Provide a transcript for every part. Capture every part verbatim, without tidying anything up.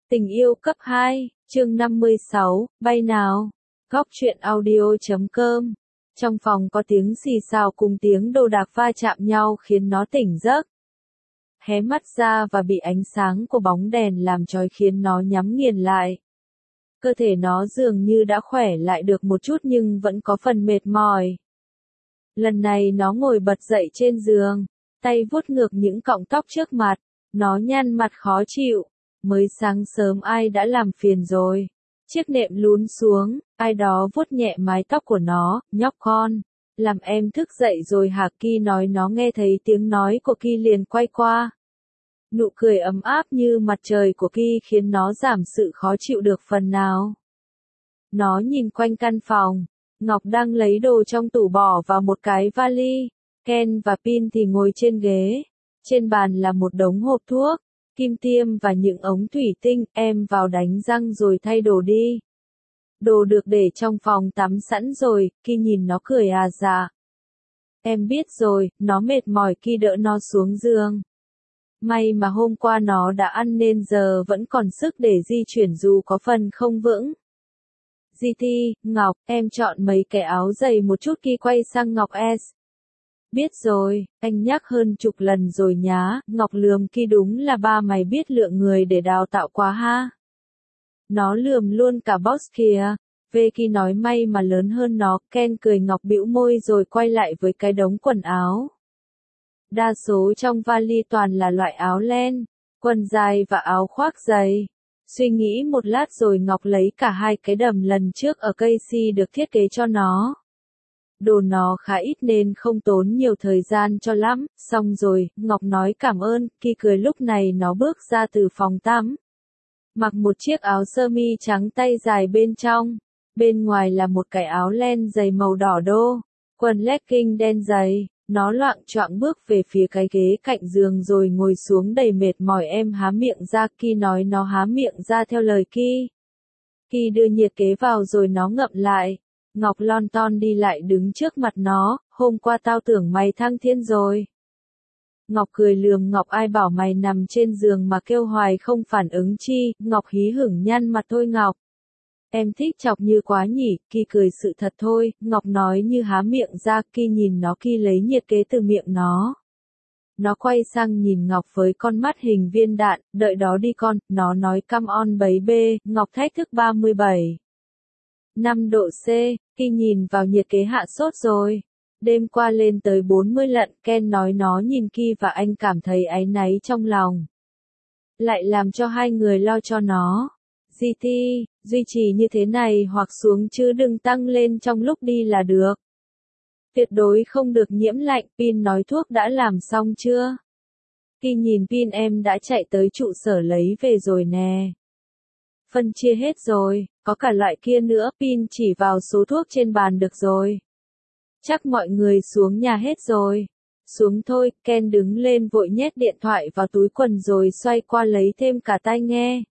Tình yêu cấp hai, chương năm mươi sáu, bay nào. Góc truyện audio chấm com. Trong phòng có tiếng xì xào cùng tiếng đồ đạc va chạm nhau khiến nó tỉnh giấc. Hé mắt ra và bị ánh sáng của bóng đèn làm chói khiến nó nhắm nghiền lại. Cơ thể nó dường như đã khỏe lại được một chút nhưng vẫn có phần mệt mỏi. Lần này nó ngồi bật dậy trên giường, tay vuốt ngược những cọng tóc trước mặt, nó nhăn mặt khó chịu. Mới sáng sớm ai đã làm phiền rồi. Chiếc nệm lún xuống, ai đó vuốt nhẹ mái tóc của nó, nhóc con. Làm em thức dậy rồi hả? Ki nói. Nó nghe thấy tiếng nói của Ki liền quay qua. Nụ cười ấm áp như mặt trời của Ki khiến nó giảm sự khó chịu được phần nào. Nó nhìn quanh căn phòng. Ngọc đang lấy đồ trong tủ bỏ vào một cái vali. Ken và Pin thì ngồi trên ghế. Trên bàn là một đống hộp thuốc, kim tiêm và những ống thủy tinh. Em vào đánh răng rồi thay đồ đi. Đồ được để trong phòng tắm sẵn rồi. Ki nhìn nó cười à dạ. Em biết rồi. Nó mệt mỏi. Ki đỡ nó xuống giường. May mà hôm qua nó đã ăn nên giờ vẫn còn sức để di chuyển dù có phần không vững. giê tê, Ngọc, em chọn mấy cái áo dày một chút. Ki quay sang Ngọc S. Biết rồi, anh nhắc hơn chục lần rồi nhá. Ngọc lườm Ki. Đúng là ba mày biết lượng người để đào tạo quá ha. Nó lườm luôn cả boss kìa. Về Ki nói may mà lớn hơn nó. Ken cười. Ngọc bĩu môi rồi quay lại với cái đống quần áo. Đa số trong vali toàn là loại áo len, quần dài và áo khoác dày. Suy nghĩ một lát rồi Ngọc lấy cả hai cái đầm lần trước ở cây si được thiết kế cho nó. Đồ nó khá ít nên không tốn nhiều thời gian cho lắm. Xong rồi, Ngọc nói cảm ơn. Ki cười. Lúc này nó bước ra từ phòng tắm. Mặc một chiếc áo sơ mi trắng tay dài bên trong. Bên ngoài là một cái áo len dày màu đỏ đô. Quần legging đen dày. Nó loạng choạng bước về phía cái ghế cạnh giường rồi ngồi xuống đầy mệt mỏi. Em há miệng ra. Ki nói. Nó há miệng ra theo lời Ki. Ki đưa nhiệt kế vào rồi nó ngậm lại. Ngọc lon ton đi lại đứng trước mặt nó. Hôm qua tao tưởng mày thăng thiên rồi. Ngọc cười lườm. Ngọc ai bảo mày nằm trên giường mà kêu hoài không phản ứng chi. Ngọc hí hửng nhăn mặt. Thôi Ngọc. Em thích chọc như quá nhỉ. Ki cười. Sự thật thôi. Ngọc nói như há miệng ra. Ki nhìn nó. Ki lấy nhiệt kế từ miệng nó. Nó quay sang nhìn Ngọc với con mắt hình viên đạn. Đợi đó đi con. Nó nói come on baby. Ngọc thách thức. ba mươi bảy. năm độ C. Ki nhìn vào nhiệt kế. Hạ sốt rồi. Đêm qua lên tới bốn mươi lận. Ken nói. Nó nhìn Ki và anh cảm thấy áy náy trong lòng. Lại làm cho hai người lo cho nó. giê tê, duy trì như thế này hoặc xuống chứ đừng tăng lên trong lúc đi là được. Tuyệt đối không được nhiễm lạnh. Pin nói thuốc đã làm xong chưa? Ki nhìn Pin. Em đã chạy tới trụ sở lấy về rồi nè. Phân chia hết rồi, có cả loại kia nữa. Pin chỉ vào số thuốc trên bàn. Được rồi. Chắc mọi người xuống nhà hết rồi. Xuống thôi. Ken đứng lên vội nhét điện thoại vào túi quần rồi xoay qua lấy thêm cả tai nghe.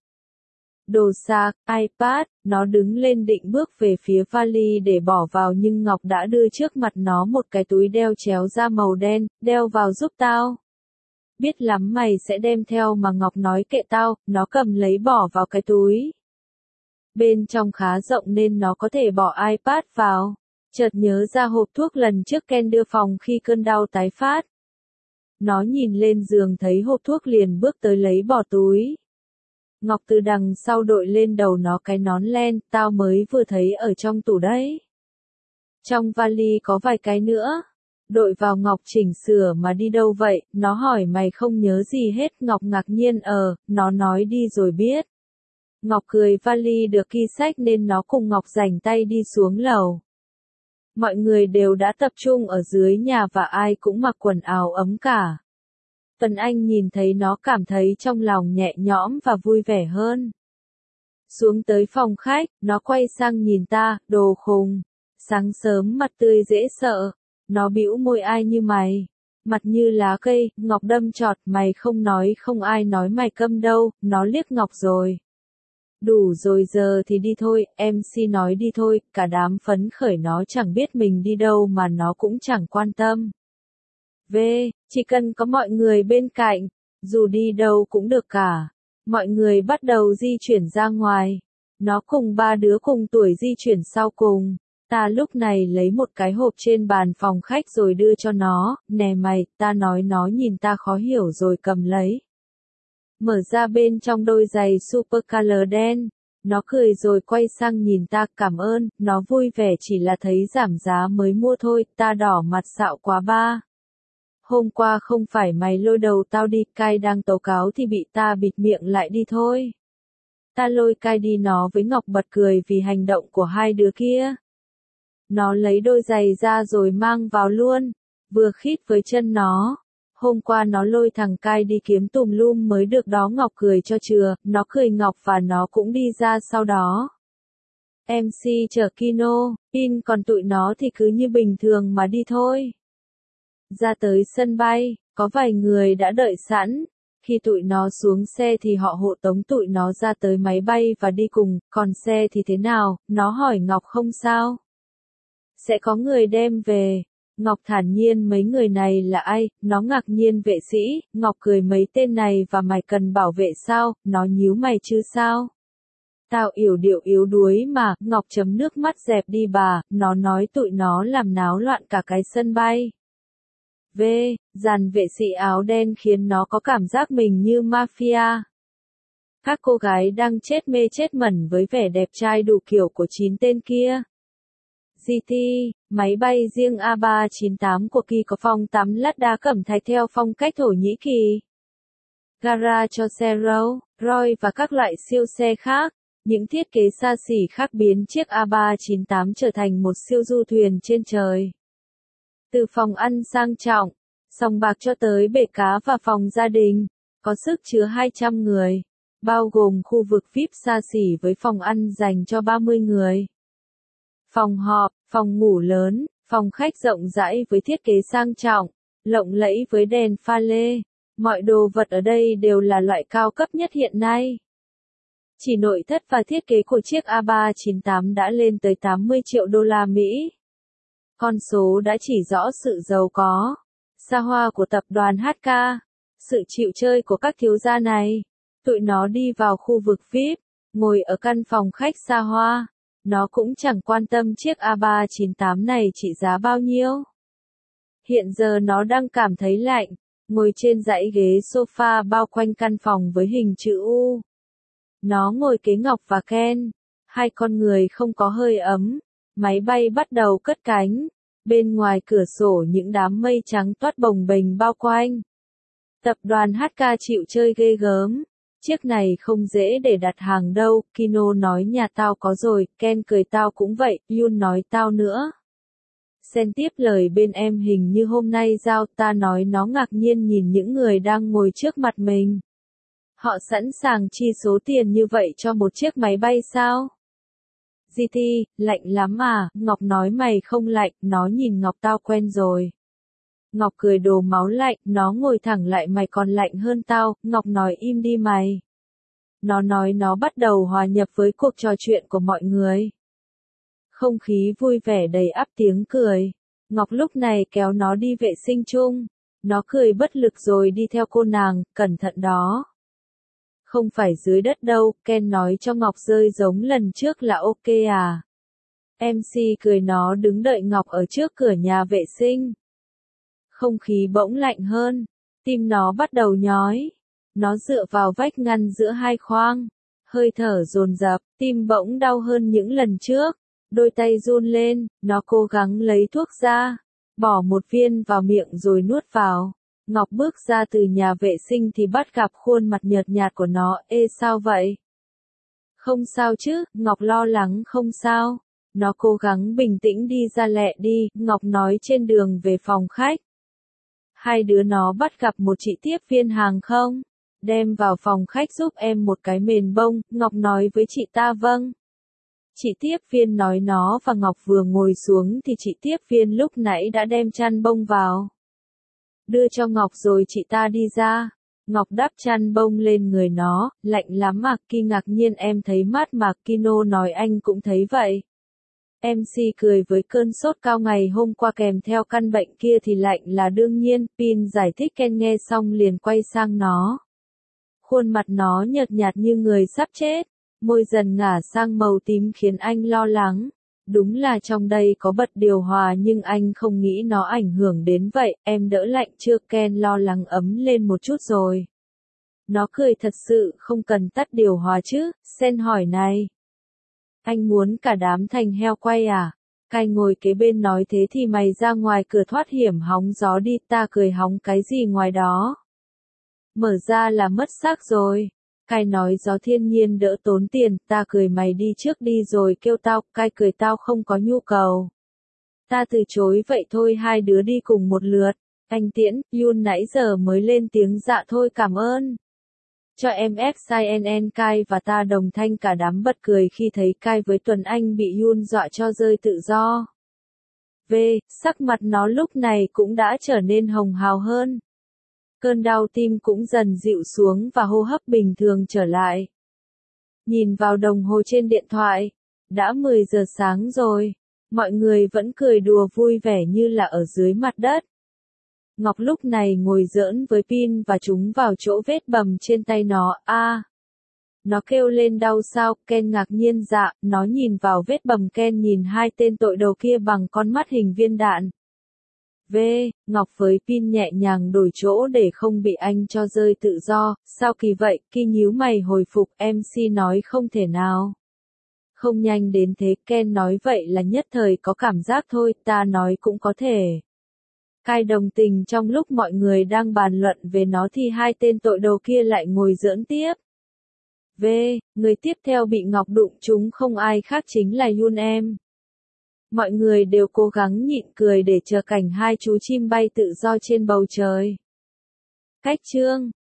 Đồ sạc, iPad. Nó đứng lên định bước về phía vali để bỏ vào nhưng Ngọc đã đưa trước mặt nó một cái túi đeo chéo da màu đen. Đeo vào giúp tao. Biết lắm mày sẽ đem theo mà. Ngọc nói kệ tao. Nó cầm lấy bỏ vào cái túi. Bên trong khá rộng nên nó có thể bỏ iPad vào. Chợt nhớ ra hộp thuốc lần trước Ken đưa phòng khi cơn đau tái phát. Nó nhìn lên giường thấy hộp thuốc liền bước tới lấy bỏ túi. Ngọc từ đằng sau đội lên đầu nó cái nón len. Tao mới vừa thấy ở trong tủ đấy. Trong vali có vài cái nữa. Đội vào. Ngọc chỉnh sửa. Mà đi đâu vậy? Nó hỏi. Mày không nhớ gì hết? Ngọc ngạc nhiên. Ờ, nó nói đi rồi biết. Ngọc cười. Vali được Ki xách nên nó cùng Ngọc rảnh tay đi xuống lầu. Mọi người đều đã tập trung ở dưới nhà và ai cũng mặc quần áo ấm cả. Tuấn Anh nhìn thấy nó cảm thấy trong lòng nhẹ nhõm và vui vẻ hơn. Xuống tới phòng khách, nó quay sang nhìn ta. Đồ khùng. Sáng sớm mặt tươi dễ sợ. Nó bĩu môi. Ai như mày? Mặt như lá cây. Ngọc đâm chọt. Mày không nói không ai nói mày câm đâu. Nó liếc Ngọc rồi. Đủ rồi giờ thì đi thôi. em xê nói đi thôi. Cả đám phấn khởi. Nó chẳng biết mình đi đâu mà nó cũng chẳng quan tâm. V, chỉ cần có mọi người bên cạnh, dù đi đâu cũng được cả. Mọi người bắt đầu di chuyển ra ngoài. Nó cùng ba đứa cùng tuổi di chuyển sau cùng. Ta lúc này lấy một cái hộp trên bàn phòng khách rồi đưa cho nó, nè mày, ta nói nó nhìn ta khó hiểu rồi cầm lấy. Mở ra bên trong đôi giày super color đen. Nó cười rồi quay sang nhìn ta, cảm ơn, nó vui vẻ chỉ là thấy giảm giá mới mua thôi, ta đỏ mặt xạo quá ba. Hôm qua không phải mày lôi đầu tao đi, cai đang tố cáo thì bị ta bịt miệng lại đi thôi. Ta lôi cai đi, nó với Ngọc bật cười vì hành động của hai đứa kia. Nó lấy đôi giày ra rồi mang vào luôn, vừa khít với chân nó. Hôm qua nó lôi thằng cai đi kiếm tùm lum mới được đó, Ngọc cười cho chừa, nó cười Ngọc và nó cũng đi ra sau đó. em xê chở Kino, In còn tụi nó thì cứ như bình thường mà đi thôi. Ra tới sân bay, có vài người đã đợi sẵn. Khi tụi nó xuống xe thì họ hộ tống tụi nó ra tới máy bay và đi cùng, còn xe thì thế nào, nó hỏi Ngọc không sao. Sẽ có người đem về. Ngọc thản nhiên mấy người này là ai, nó ngạc nhiên vệ sĩ, Ngọc cười mấy tên này và mày cần bảo vệ sao, nó nhíu mày chứ sao. Tao yểu điệu yếu đuối mà, Ngọc chấm nước mắt dẹp đi bà, nó nói tụi nó làm náo loạn cả cái sân bay. V, dàn vệ sĩ áo đen khiến nó có cảm giác mình như mafia. Các cô gái đang chết mê chết mẩn với vẻ đẹp trai đủ kiểu của chín tên kia. giê tê, máy bay riêng A ba chín tám của Kỳ có phòng tắm lát đá cẩm thạch theo phong cách Thổ Nhĩ Kỳ. Gara cho xe Rolls Royce và các loại siêu xe khác. Những thiết kế xa xỉ khác biến chiếc A ba chín tám trở thành một siêu du thuyền trên trời. Từ phòng ăn sang trọng, sòng bạc cho tới bể cá và phòng gia đình, có sức chứa hai trăm người, bao gồm khu vực vi ai pi xa xỉ với phòng ăn dành cho ba mươi người. Phòng họp, phòng ngủ lớn, phòng khách rộng rãi với thiết kế sang trọng, lộng lẫy với đèn pha lê. Mọi đồ vật ở đây đều là loại cao cấp nhất hiện nay. Chỉ nội thất và thiết kế của chiếc A ba chín tám đã lên tới tám mươi triệu đô la Mỹ. Con số đã chỉ rõ sự giàu có, xa hoa của tập đoàn hát ca, sự chịu chơi của các thiếu gia này. Tụi nó đi vào khu vực vi ai pi, ngồi ở căn phòng khách xa hoa. Nó cũng chẳng quan tâm chiếc A ba chín tám này trị giá bao nhiêu. Hiện giờ nó đang cảm thấy lạnh, ngồi trên dãy ghế sofa bao quanh căn phòng với hình chữ U. Nó ngồi kế Ngọc và Ken, hai con người không có hơi ấm. Máy bay bắt đầu cất cánh, bên ngoài cửa sổ những đám mây trắng toát bồng bềnh bao quanh. Tập đoàn hát ca chịu chơi ghê gớm. Chiếc này không dễ để đặt hàng đâu, Kino nói nhà tao có rồi, Ken cười tao cũng vậy, Yun nói tao nữa. Sen tiếp lời bên em hình như hôm nay giao, ta nói nó ngạc nhiên nhìn những người đang ngồi trước mặt mình. Họ sẵn sàng chi số tiền như vậy cho một chiếc máy bay sao? giê tê, lạnh lắm à, Ngọc nói mày không lạnh, nó nhìn Ngọc tao quen rồi. Ngọc cười đồ máu lạnh, nó ngồi thẳng lại mày còn lạnh hơn tao, Ngọc nói im đi mày. Nó nói nó bắt đầu hòa nhập với cuộc trò chuyện của mọi người. Không khí vui vẻ đầy ắp tiếng cười. Ngọc lúc này kéo nó đi vệ sinh chung. Nó cười bất lực rồi đi theo cô nàng, cẩn thận đó. Không phải dưới đất đâu, Ken nói cho Ngọc rơi giống lần trước là ok à. em xê cười nó đứng đợi Ngọc ở trước cửa nhà vệ sinh. Không khí bỗng lạnh hơn, tim nó bắt đầu nhói. Nó dựa vào vách ngăn giữa hai khoang, hơi thở dồn dập, tim bỗng đau hơn những lần trước. Đôi tay run lên, nó cố gắng lấy thuốc ra, bỏ một viên vào miệng rồi nuốt vào. Ngọc bước ra từ nhà vệ sinh thì bắt gặp khuôn mặt nhợt nhạt của nó, ê sao vậy? Không sao chứ, Ngọc lo lắng không sao. Nó cố gắng bình tĩnh đi ra lẹ đi, Ngọc nói trên đường về phòng khách. Hai đứa nó bắt gặp một chị tiếp viên hàng không. Đem vào phòng khách giúp em một cái mền bông, Ngọc nói với chị ta vâng. Chị tiếp viên nói nó và Ngọc vừa ngồi xuống thì chị tiếp viên lúc nãy đã đem chăn bông vào. Đưa cho Ngọc rồi chị ta đi ra. Ngọc đắp chăn bông lên người nó, lạnh lắm mà, Ki ngạc nhiên em thấy mát mà, Kino nói anh cũng thấy vậy. em xê cười với cơn sốt cao ngày hôm qua kèm theo căn bệnh kia thì lạnh là đương nhiên, Pin giải thích. Ken nghe xong liền quay sang nó. Khuôn mặt nó nhợt nhạt như người sắp chết, môi dần ngả sang màu tím khiến anh lo lắng. Đúng là trong đây có bật điều hòa nhưng anh không nghĩ nó ảnh hưởng đến vậy, em đỡ lạnh chưa? Ken lo lắng ấm lên một chút rồi. Nó cười thật sự, không cần tắt điều hòa chứ, Sen hỏi này. Anh muốn cả đám thành heo quay à? Kai ngồi kế bên nói thế thì mày ra ngoài cửa thoát hiểm hóng gió đi, ta cười hóng cái gì ngoài đó. Mở ra là mất xác rồi. Kai nói gió thiên nhiên đỡ tốn tiền, ta cười mày đi trước đi rồi kêu tao, Kai cười tao không có nhu cầu. Ta từ chối vậy thôi hai đứa đi cùng một lượt. Anh Tiễn, Yun nãy giờ mới lên tiếng dạ thôi cảm ơn. Cho em ép Cnn Kai và ta đồng thanh cả đám bật cười khi thấy Kai với Tuấn Anh bị Yun dọa cho rơi tự do. V, sắc mặt nó lúc này cũng đã trở nên hồng hào hơn. Cơn đau tim cũng dần dịu xuống và hô hấp bình thường trở lại. Nhìn vào đồng hồ trên điện thoại, đã mười giờ sáng rồi, mọi người vẫn cười đùa vui vẻ như là ở dưới mặt đất. Ngọc lúc này ngồi giỡn với pin và chúng vào chỗ vết bầm trên tay nó, a à, nó kêu lên đau sao, Ken ngạc nhiên dạ, nó nhìn vào vết bầm Ken nhìn hai tên tội đầu kia bằng con mắt hình viên đạn. V, Ngọc với pin nhẹ nhàng đổi chỗ để không bị anh cho rơi tự do, sao kỳ vậy, Ki nhíu mày hồi phục, em xê nói không thể nào. Không nhanh đến thế, Ken nói vậy là nhất thời có cảm giác thôi, ta nói cũng có thể. Kai đồng tình trong lúc mọi người đang bàn luận về nó thì hai tên tội đầu kia lại ngồi giỡn tiếp. V, người tiếp theo bị Ngọc đụng trúng không ai khác chính là Yun em. Mọi người đều cố gắng nhịn cười để chờ cảnh hai chú chim bay tự do trên bầu trời. Cách chương